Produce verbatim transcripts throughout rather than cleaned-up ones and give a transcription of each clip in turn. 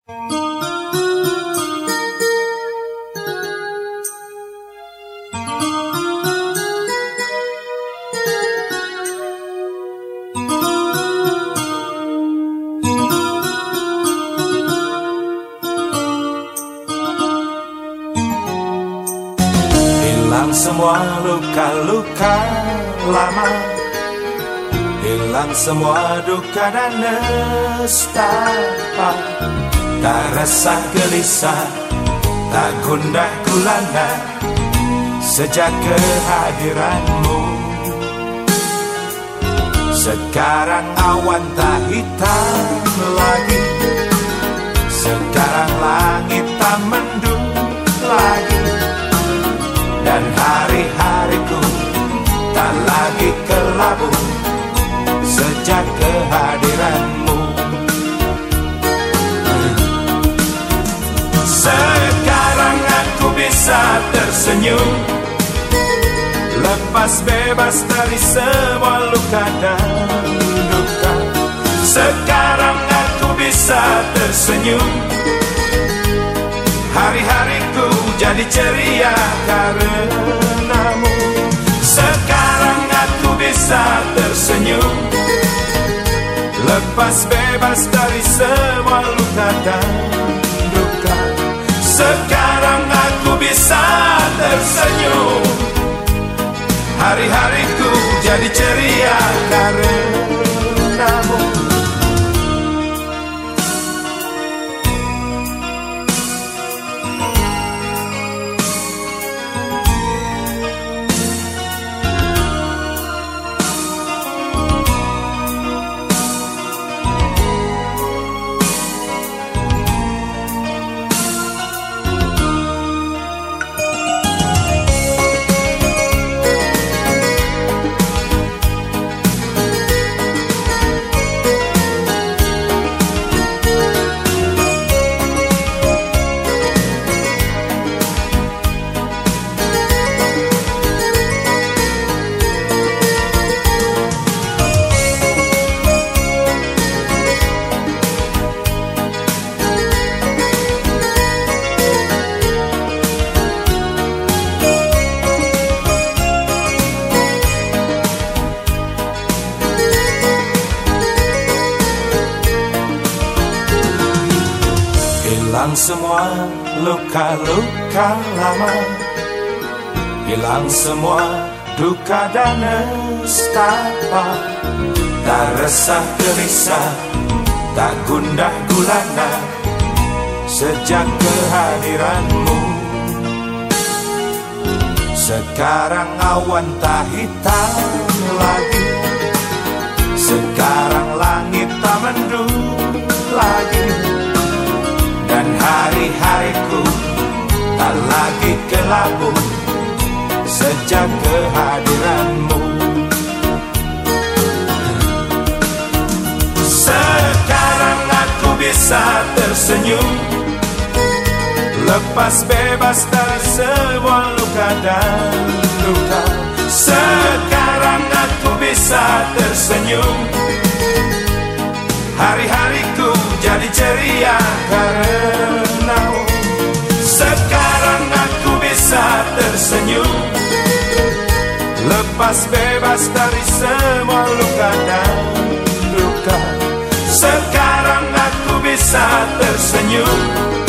Hilang semua luka-luka lama, hilang semua duka dan nestapa. Tak resah gelisah, tak gundah gulana sejak kehadiranmu. Sekarang awan tak hitam lagi, sekarang langit tak mendung lagi, dan hari-hariku tak lagi kelabu sejak kehadiranmu. Sekarang aku bisa tersenyum, lepas bebas dari semua luka dan duka. Sekarang aku bisa tersenyum, hari-hariku jadi ceria karenamu. Sekarang aku bisa tersenyum, lepas bebas dari semua luka dan duka. Sekarang aku bisa tersenyum, hari-hariku jadi ceria karenamu. Hilang semua luka-luka lama, hilang semua duka dan nestapa. Tak resah gelisah, tak gundah gulana sejak kehadiranmu. Sekarang awan tak hitam lagi, sekarang langit tak mendung lagi, dan hari-hariku tak lagi kelabu sejak kehadiranmu. Sekarang aku bisa tersenyum, lepas bebas dari semua luka dan duka. Sekarang aku bisa tersenyum, hari-hariku jadi ceria karenamu. Sekarang aku bisa tersenyum, lepas bebas dari semua luka dan duka. Sekarang aku bisa tersenyum,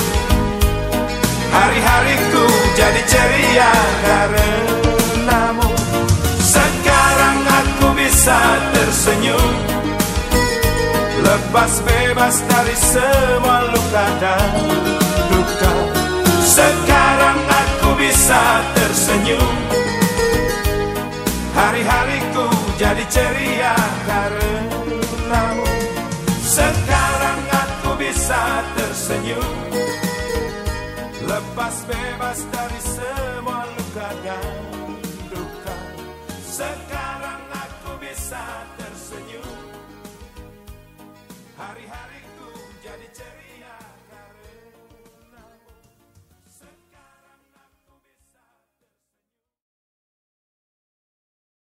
hari-hariku jadi ceria karenamu. Sekarang aku bisa tersenyum, lepas bebas dari semua luka dan duka. Sekarang aku bisa tersenyum, hari-hariku jadi ceria karenamu. Sekarang aku bisa tersenyum, lepas bebas dari semua luka dan duka. Sekarang aku bisa tersenyum.